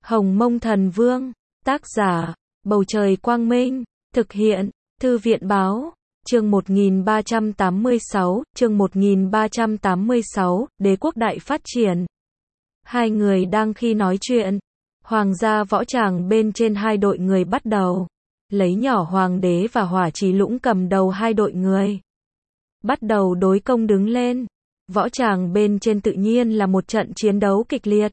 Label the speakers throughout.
Speaker 1: Hồng Mông Thần Vương, tác giả, Bầu Trời Quang Minh, thực hiện, Thư viện Báo, chương 1386, Đế quốc đại phát triển. Hai người đang khi nói chuyện, hoàng gia võ tràng bên trên hai đội người bắt đầu, lấy nhỏ hoàng đế và Hỏa Trì Lũng cầm đầu hai đội người. Bắt đầu đối công đứng lên, võ tràng bên trên tự nhiên là một trận chiến đấu kịch liệt.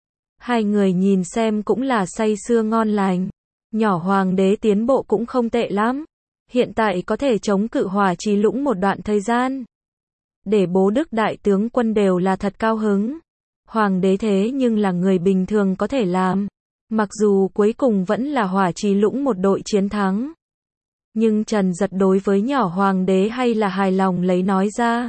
Speaker 1: Hai người nhìn xem cũng là say sưa ngon lành. Nhỏ hoàng đế tiến bộ cũng không tệ lắm. Hiện tại có thể chống cự Hỏa Trì Lũng một đoạn thời gian. Để bố Đức đại tướng quân đều là thật cao hứng. Hoàng đế thế nhưng là người bình thường có thể làm. Mặc dù cuối cùng vẫn là Hỏa Trì Lũng một đội chiến thắng. Nhưng Trần Giật đối với nhỏ hoàng đế hay là hài lòng lấy nói ra.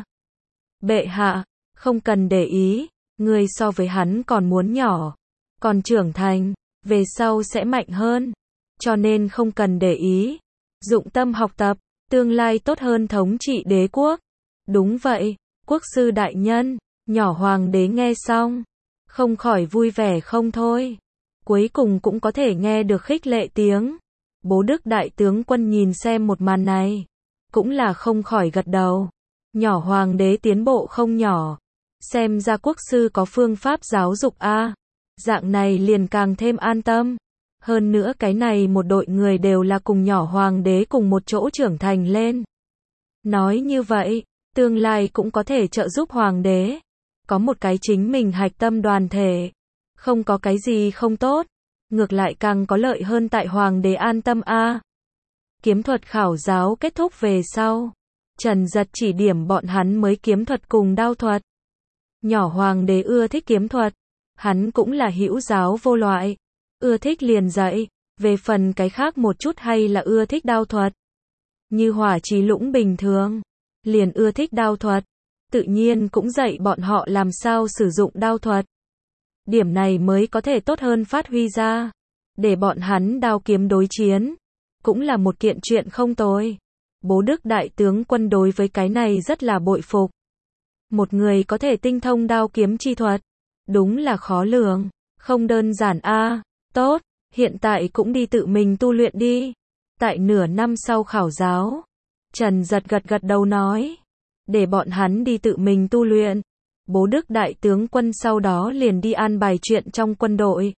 Speaker 1: Bệ hạ, không cần để ý, người so với hắn còn muốn nhỏ, còn trưởng thành, về sau sẽ mạnh hơn, cho nên không cần để ý, dụng tâm học tập, tương lai tốt hơn thống trị đế quốc. Đúng vậy, quốc sư đại nhân, nhỏ hoàng đế nghe xong, không khỏi vui vẻ không thôi, cuối cùng cũng có thể nghe được khích lệ tiếng. Bố Đức đại tướng quân nhìn xem một màn này, cũng là không khỏi gật đầu. Nhỏ hoàng đế tiến bộ không nhỏ, xem ra quốc sư có phương pháp giáo dục a, dạng này liền càng thêm an tâm. Hơn nữa cái này một đội người đều là cùng nhỏ hoàng đế cùng một chỗ trưởng thành lên. Nói như vậy, tương lai cũng có thể trợ giúp hoàng đế, có một cái chính mình hạch tâm đoàn thể, không có cái gì không tốt, ngược lại càng có lợi hơn tại hoàng đế an tâm a. Kiếm thuật khảo giáo kết thúc về sau, Trần Giật chỉ điểm bọn hắn mới kiếm thuật cùng đao thuật. Nhỏ hoàng đế ưa thích kiếm thuật, hắn cũng là hữu giáo vô loại, ưa thích liền dạy, về phần cái khác một chút hay là ưa thích đao thuật. Như Hỏa Trì Lũng bình thường, liền ưa thích đao thuật, tự nhiên cũng dạy bọn họ làm sao sử dụng đao thuật. Điểm này mới có thể tốt hơn phát huy ra, để bọn hắn đao kiếm đối chiến, cũng là một kiện chuyện không tồi. Bố Đức đại tướng quân đối với cái này rất là bội phục. Một người có thể tinh thông đao kiếm chi thuật, đúng là khó lường, không đơn giản a. Tốt, hiện tại cũng đi tự mình tu luyện đi. Tại nửa năm sau khảo giáo, Trần Giật gật đầu nói, để bọn hắn đi tự mình tu luyện. Bố Đức đại tướng quân sau đó liền đi an bài chuyện trong quân đội.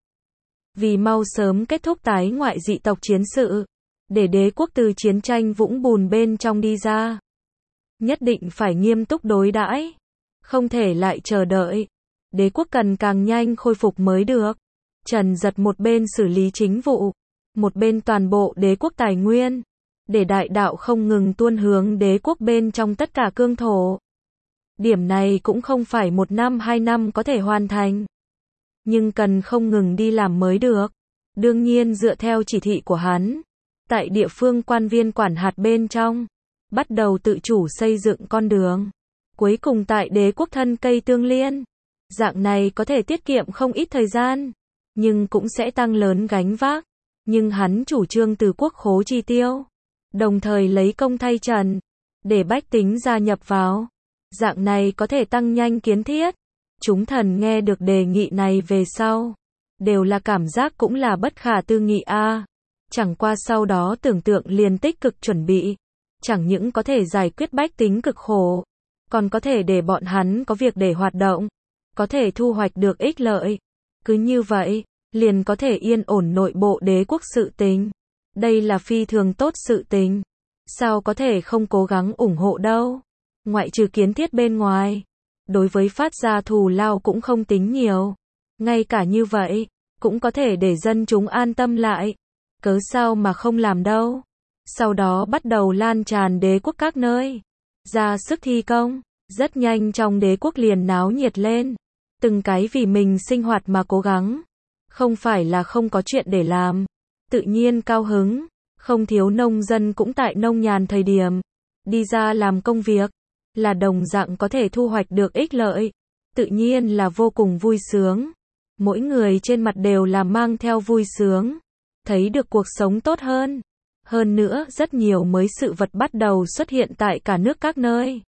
Speaker 1: Vì mau sớm kết thúc tái ngoại dị tộc chiến sự, để đế quốc từ chiến tranh vũng bùn bên trong đi ra, nhất định phải nghiêm túc đối đãi, không thể lại chờ đợi. Đế quốc cần càng nhanh khôi phục mới được. Trần Giật một bên xử lý chính vụ, một bên toàn bộ đế quốc tài nguyên, để đại đạo không ngừng tuôn hướng đế quốc bên trong tất cả cương thổ. Điểm này cũng không phải 1 năm 2 năm có thể hoàn thành, nhưng cần không ngừng đi làm mới được. Đương nhiên dựa theo chỉ thị của hắn, tại địa phương quan viên quản hạt bên trong, bắt đầu tự chủ xây dựng con đường, cuối cùng tại đế quốc thân cây tương liên. Dạng này có thể tiết kiệm không ít thời gian, nhưng cũng sẽ tăng lớn gánh vác. Nhưng hắn chủ trương từ quốc khố chi tiêu, đồng thời lấy công thay trần, để bách tính gia nhập vào. Dạng này có thể tăng nhanh kiến thiết. Chúng thần nghe được đề nghị này về sau, đều là cảm giác cũng là bất khả tư nghị a. Chẳng qua sau đó tưởng tượng liền tích cực chuẩn bị, chẳng những có thể giải quyết bách tính cực khổ, còn có thể để bọn hắn có việc để hoạt động, có thể thu hoạch được ích lợi. Cứ như vậy, liền có thể yên ổn nội bộ đế quốc sự tình. Đây là phi thường tốt sự tình. Sao có thể không cố gắng ủng hộ đâu. Ngoại trừ kiến thiết bên ngoài, đối với phát ra thù lao cũng không tính nhiều. Ngay cả như vậy, cũng có thể để dân chúng an tâm lại. Cớ sao mà không làm đâu. Sau đó bắt đầu lan tràn đế quốc các nơi, ra sức thi công. Rất nhanh trong đế quốc liền náo nhiệt lên. Từng cái vì mình sinh hoạt mà cố gắng, không phải là không có chuyện để làm, tự nhiên cao hứng. Không thiếu nông dân cũng tại nông nhàn thời điểm đi ra làm công việc, là đồng dạng có thể thu hoạch được ích lợi, tự nhiên là vô cùng vui sướng. Mỗi người trên mặt đều là mang theo vui sướng, thấy được cuộc sống tốt hơn. Hơn nữa rất nhiều mới sự vật bắt đầu xuất hiện tại cả nước các nơi.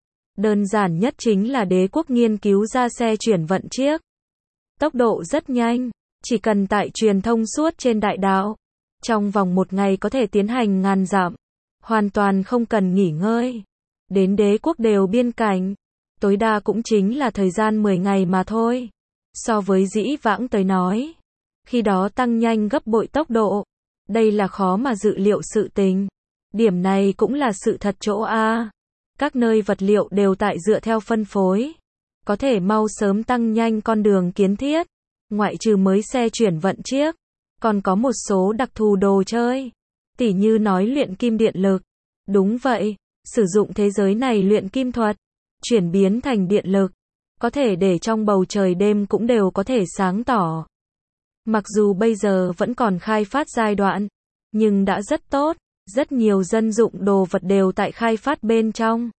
Speaker 1: Đơn giản nhất chính là đế quốc nghiên cứu ra xe chuyển vận chiếc. Tốc độ rất nhanh, Chỉ cần tại truyền thông suốt trên đại đạo, trong vòng một ngày có thể tiến hành ngàn dặm, hoàn toàn không cần nghỉ ngơi. Đến đế quốc đều biên cảnh, tối đa cũng chính là thời gian 10 ngày mà thôi. So với dĩ vãng tới nói, khi đó tăng nhanh gấp bội tốc độ. Đây là khó mà dự liệu sự tình. Điểm này cũng là sự thật chỗ A. Các nơi vật liệu đều tại dựa theo phân phối. Có thể mau sớm tăng nhanh con đường kiến thiết. Ngoại trừ mới xe chuyển vận chiếc. Còn có một số đặc thù đồ chơi. Tỉ như nói luyện kim điện lực. Đúng vậy, sử dụng thế giới này luyện kim thuật. Chuyển biến thành điện lực. Có thể để trong bầu trời đêm cũng đều có thể sáng tỏ. Mặc dù bây giờ vẫn còn khai phát giai đoạn, nhưng đã rất tốt, rất nhiều dân dụng đồ vật đều tại khai phát bên trong.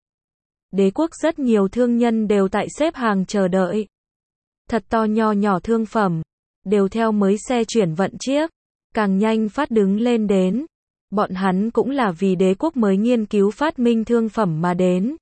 Speaker 1: Đế quốc rất nhiều thương nhân đều tại xếp hàng chờ đợi. Thật to nho nhỏ thương phẩm, đều theo mới xe chuyển vận chiếc, càng nhanh phát đứng lên đến. Bọn hắn cũng là vì đế quốc mới nghiên cứu phát minh thương phẩm mà đến.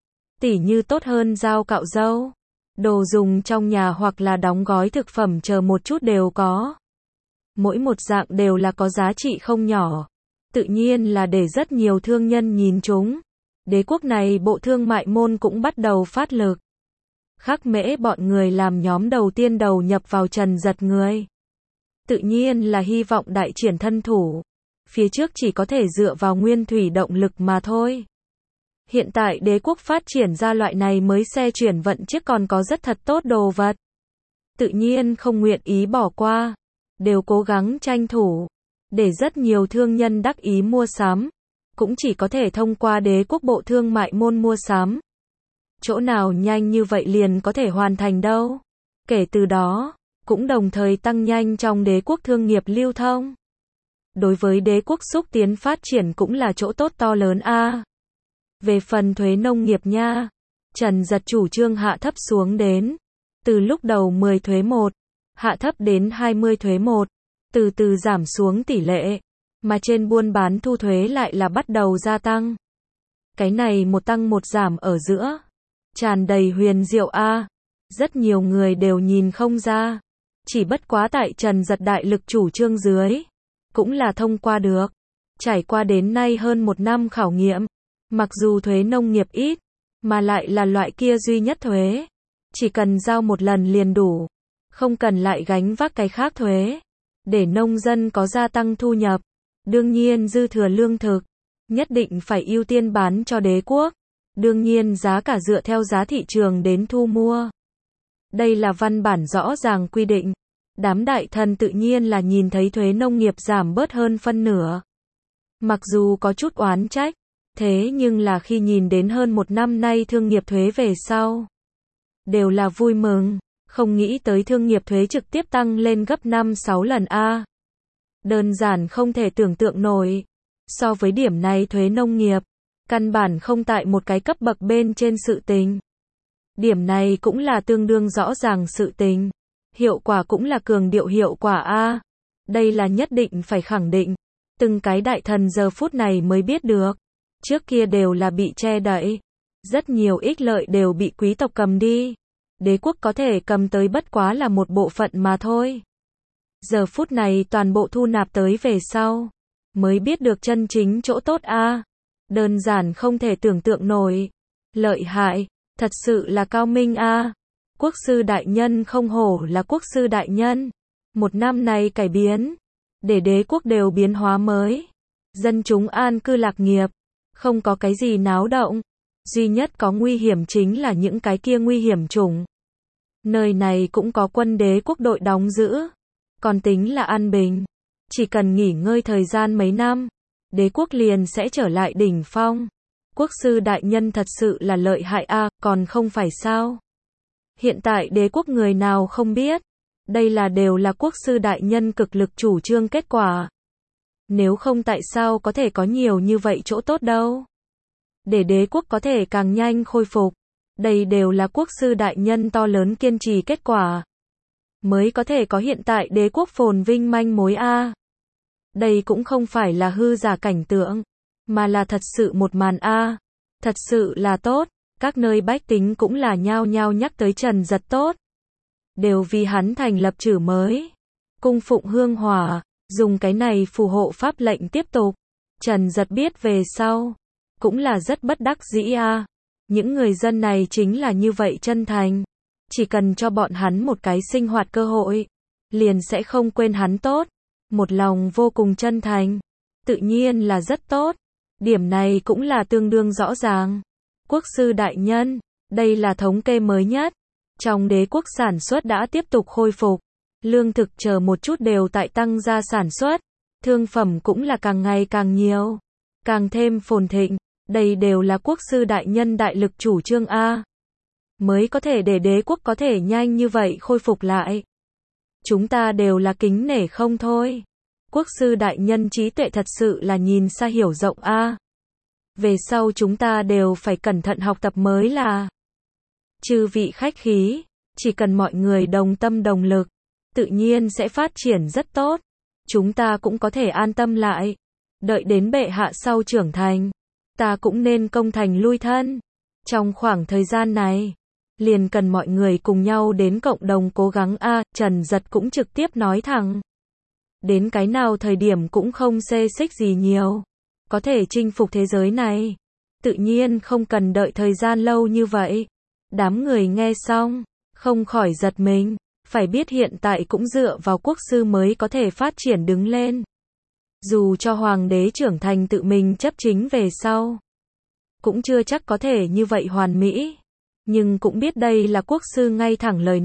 Speaker 1: Tỉ như tốt hơn dao cạo râu, đồ dùng trong nhà hoặc là đóng gói thực phẩm chờ một chút đều có. Mỗi một dạng đều là có giá trị không nhỏ. Tự nhiên là để rất nhiều thương nhân nhìn chúng. Đế quốc này bộ thương mại môn cũng bắt đầu phát lực. Khắc Mễ bọn người làm nhóm đầu tiên đầu nhập vào Trần Giật người. Tự nhiên là hy vọng đại triển thân thủ. Phía trước chỉ có thể dựa vào nguyên thủy động lực mà thôi. Hiện tại đế quốc phát triển ra loại này mới xe chuyển vận chiếc còn có rất thật tốt đồ vật. Tự nhiên không nguyện ý bỏ qua. Đều cố gắng tranh thủ. Để rất nhiều thương nhân đắc ý mua sắm. Cũng chỉ có thể thông qua đế quốc bộ thương mại môn mua sắm. Chỗ nào nhanh như vậy liền có thể hoàn thành đâu. Kể từ đó, cũng đồng thời tăng nhanh trong đế quốc thương nghiệp lưu thông. Đối với đế quốc xúc tiến phát triển cũng là chỗ tốt to lớn a. Về phần thuế nông nghiệp nha, Trần Giật chủ trương hạ thấp xuống đến. Từ lúc đầu 10 thuế 1, hạ thấp đến 20 thuế 1, từ từ giảm xuống tỷ lệ, mà trên buôn bán thu thuế lại là bắt đầu gia tăng. Cái này một tăng một giảm ở giữa, tràn đầy huyền diệu a. Rất nhiều người đều nhìn không ra, chỉ bất quá tại Trần Giật đại lực chủ trương dưới, cũng là thông qua được. Trải qua đến nay hơn một năm khảo nghiệm, mặc dù thuế nông nghiệp ít, mà lại là loại kia duy nhất thuế, chỉ cần giao một lần liền đủ, không cần lại gánh vác cái khác thuế, để nông dân có gia tăng thu nhập. Đương nhiên dư thừa lương thực, nhất định phải ưu tiên bán cho đế quốc. Đương nhiên giá cả dựa theo giá thị trường đến thu mua. Đây là văn bản rõ ràng quy định. Đám đại thần tự nhiên là nhìn thấy thuế nông nghiệp giảm bớt hơn phân nửa. Mặc dù có chút oán trách, thế nhưng là khi nhìn đến hơn một năm nay thương nghiệp thuế về sau, đều là vui mừng, không nghĩ tới thương nghiệp thuế trực tiếp tăng lên gấp 5-6 lần a. Đơn giản không thể tưởng tượng nổi. So với điểm này thuế nông nghiệp, căn bản không tại một cái cấp bậc bên trên sự tình. Điểm này cũng là tương đương rõ ràng sự tình. Hiệu quả cũng là cường điệu hiệu quả a. Đây là nhất định phải khẳng định. Từng cái đại thần giờ phút này mới biết được. Trước kia đều là bị che đậy. Rất nhiều ích lợi đều bị quý tộc cầm đi. Đế quốc có thể cầm tới bất quá là một bộ phận mà thôi. Giờ phút này toàn bộ thu nạp tới về sau, mới biết được chân chính chỗ tốt a. Đơn giản không thể tưởng tượng nổi. Lợi hại, thật sự là cao minh a. Quốc sư đại nhân không hổ là quốc sư đại nhân. Một năm này cải biến, để đế quốc đều biến hóa mới. Dân chúng an cư lạc nghiệp, không có cái gì náo động. Duy nhất có nguy hiểm chính là những cái kia nguy hiểm chủng. Nơi này cũng có quân đế quốc đội đóng giữ. Còn tính là an bình. Chỉ cần nghỉ ngơi thời gian mấy năm, đế quốc liền sẽ trở lại đỉnh phong. Quốc sư đại nhân thật sự là lợi hại a, còn không phải sao? Hiện tại đế quốc người nào không biết, đây là đều là quốc sư đại nhân cực lực chủ trương kết quả. Nếu không tại sao có thể có nhiều như vậy chỗ tốt đâu? Để đế quốc có thể càng nhanh khôi phục, đây đều là quốc sư đại nhân to lớn kiên trì kết quả. Mới có thể có hiện tại đế quốc phồn vinh manh mối a. Đây cũng không phải là hư giả cảnh tượng, mà là thật sự một màn a. Thật sự là tốt, các nơi bách tính cũng là nhao nhao nhắc tới Trần Giật tốt. Đều vì hắn thành lập chử mới. cung phụng hương hỏa, dùng cái này phù hộ pháp lệnh tiếp tục. Trần Giật biết về sau, cũng là rất bất đắc dĩ a. Những người dân này chính là như vậy chân thành, chỉ cần cho bọn hắn một cái sinh hoạt cơ hội, liền sẽ không quên hắn tốt, một lòng vô cùng chân thành, tự nhiên là rất tốt. Điểm này cũng là tương đương rõ ràng. Quốc sư đại nhân, đây là thống kê mới nhất. Trong đế quốc sản xuất đã tiếp tục khôi phục, lương thực chờ một chút đều tại tăng gia sản xuất, thương phẩm cũng là càng ngày càng nhiều, càng thêm phồn thịnh. Đây đều là quốc sư đại nhân đại lực chủ trương a, mới có thể để đế quốc có thể nhanh như vậy khôi phục lại. Chúng ta đều là kính nể không thôi. Quốc sư đại nhân trí tuệ thật sự là nhìn xa hiểu rộng a. Về sau chúng ta đều phải cẩn thận học tập mới là. Chư vị khách khí, chỉ cần mọi người đồng tâm đồng lực, tự nhiên sẽ phát triển rất tốt. Chúng ta cũng có thể an tâm lại. Đợi đến bệ hạ sau trưởng thành, ta cũng nên công thành lui thân. Trong khoảng thời gian này, liền cần mọi người cùng nhau đến cộng đồng cố gắng a. Trần Giật cũng trực tiếp nói thẳng. Đến cái nào thời điểm cũng không xê xích gì nhiều. Có thể chinh phục thế giới này, tự nhiên không cần đợi thời gian lâu như vậy. Đám người nghe xong, không khỏi giật mình, phải biết hiện tại cũng dựa vào quốc sư mới có thể phát triển đứng lên. Dù cho hoàng đế trưởng thành tự mình chấp chính về sau, cũng chưa chắc có thể như vậy hoàn mỹ. Nhưng cũng biết đây là quốc sư ngay thẳng lời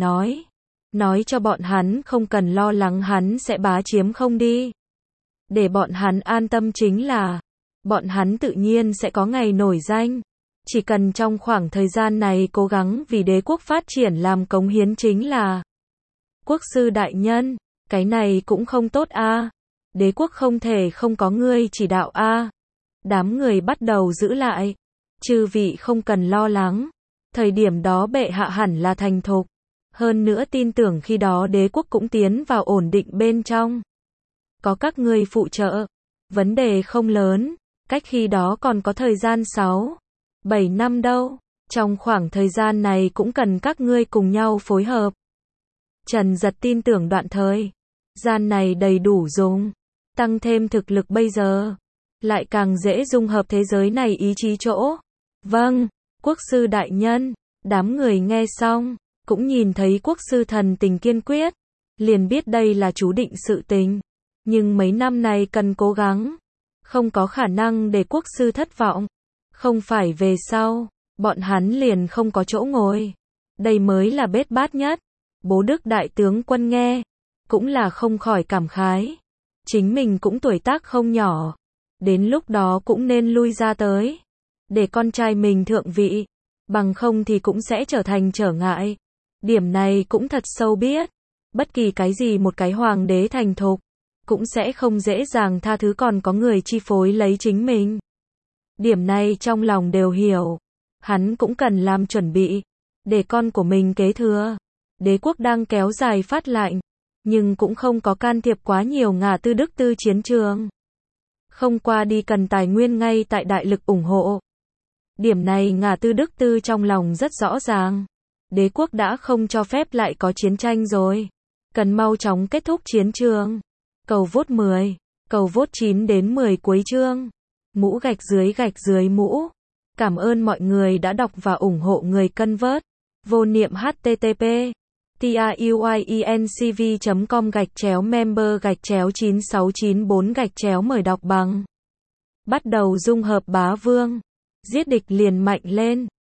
Speaker 1: nói cho bọn hắn không cần lo lắng hắn sẽ bá chiếm không đi. Để bọn hắn an tâm chính là, bọn hắn tự nhiên sẽ có ngày nổi danh. Chỉ cần trong khoảng thời gian này cố gắng vì đế quốc phát triển làm cống hiến chính là. Quốc sư đại nhân, cái này cũng không tốt a. Đế quốc không thể không có ngươi chỉ đạo a. Đám người bắt đầu giữ lại. Chư vị không cần lo lắng. Thời điểm đó bệ hạ hẳn là thành thục. Hơn nữa tin tưởng khi đó đế quốc cũng tiến vào ổn định bên trong. Có các ngươi phụ trợ, vấn đề không lớn. Cách khi đó còn có thời gian 6-7 năm đâu. Trong khoảng thời gian này cũng cần các ngươi cùng nhau phối hợp. Trần Giật tin tưởng đoạn thời gian này đầy đủ dùng. Tăng thêm thực lực bây giờ, lại càng dễ dung hợp thế giới này ý chí chỗ. Vâng, quốc sư đại nhân. Đám người nghe xong, cũng nhìn thấy quốc sư thần tình kiên quyết, liền biết đây là chú định sự tình. Nhưng mấy năm này cần cố gắng, không có khả năng để quốc sư thất vọng. Không phải về sau, bọn hắn liền không có chỗ ngồi. Đây mới là bết bát nhất. Bố Đức đại tướng quân nghe, cũng là không khỏi cảm khái. Chính mình cũng tuổi tác không nhỏ, đến lúc đó cũng nên lui ra tới, để con trai mình thượng vị, bằng không thì cũng sẽ trở thành trở ngại. Điểm này cũng thật sâu biết, bất kỳ cái gì một cái hoàng đế thành thục, cũng sẽ không dễ dàng tha thứ còn có người chi phối lấy chính mình. Điểm này trong lòng đều hiểu, hắn cũng cần làm chuẩn bị, để con của mình kế thừa. Đế quốc đang kéo dài phát lạnh, nhưng cũng không có can thiệp quá nhiều ngả tư đức tư chiến trường. Không qua đi cần tài nguyên ngay tại đại lực ủng hộ. Điểm này ngả tư đức tư trong lòng rất rõ ràng. Đế quốc đã không cho phép lại có chiến tranh rồi. Cần mau chóng kết thúc chiến trường. Cầu vote 10, cầu vote 9 đến 10 cuối chương. Mũ gạch dưới mũ. Cảm ơn mọi người đã đọc và ủng hộ người cân vớt. Vô niệm http truyencv.com/member/9694 mời đọc bằng. Bắt đầu dung hợp bá vương. Giết địch liền mạnh lên.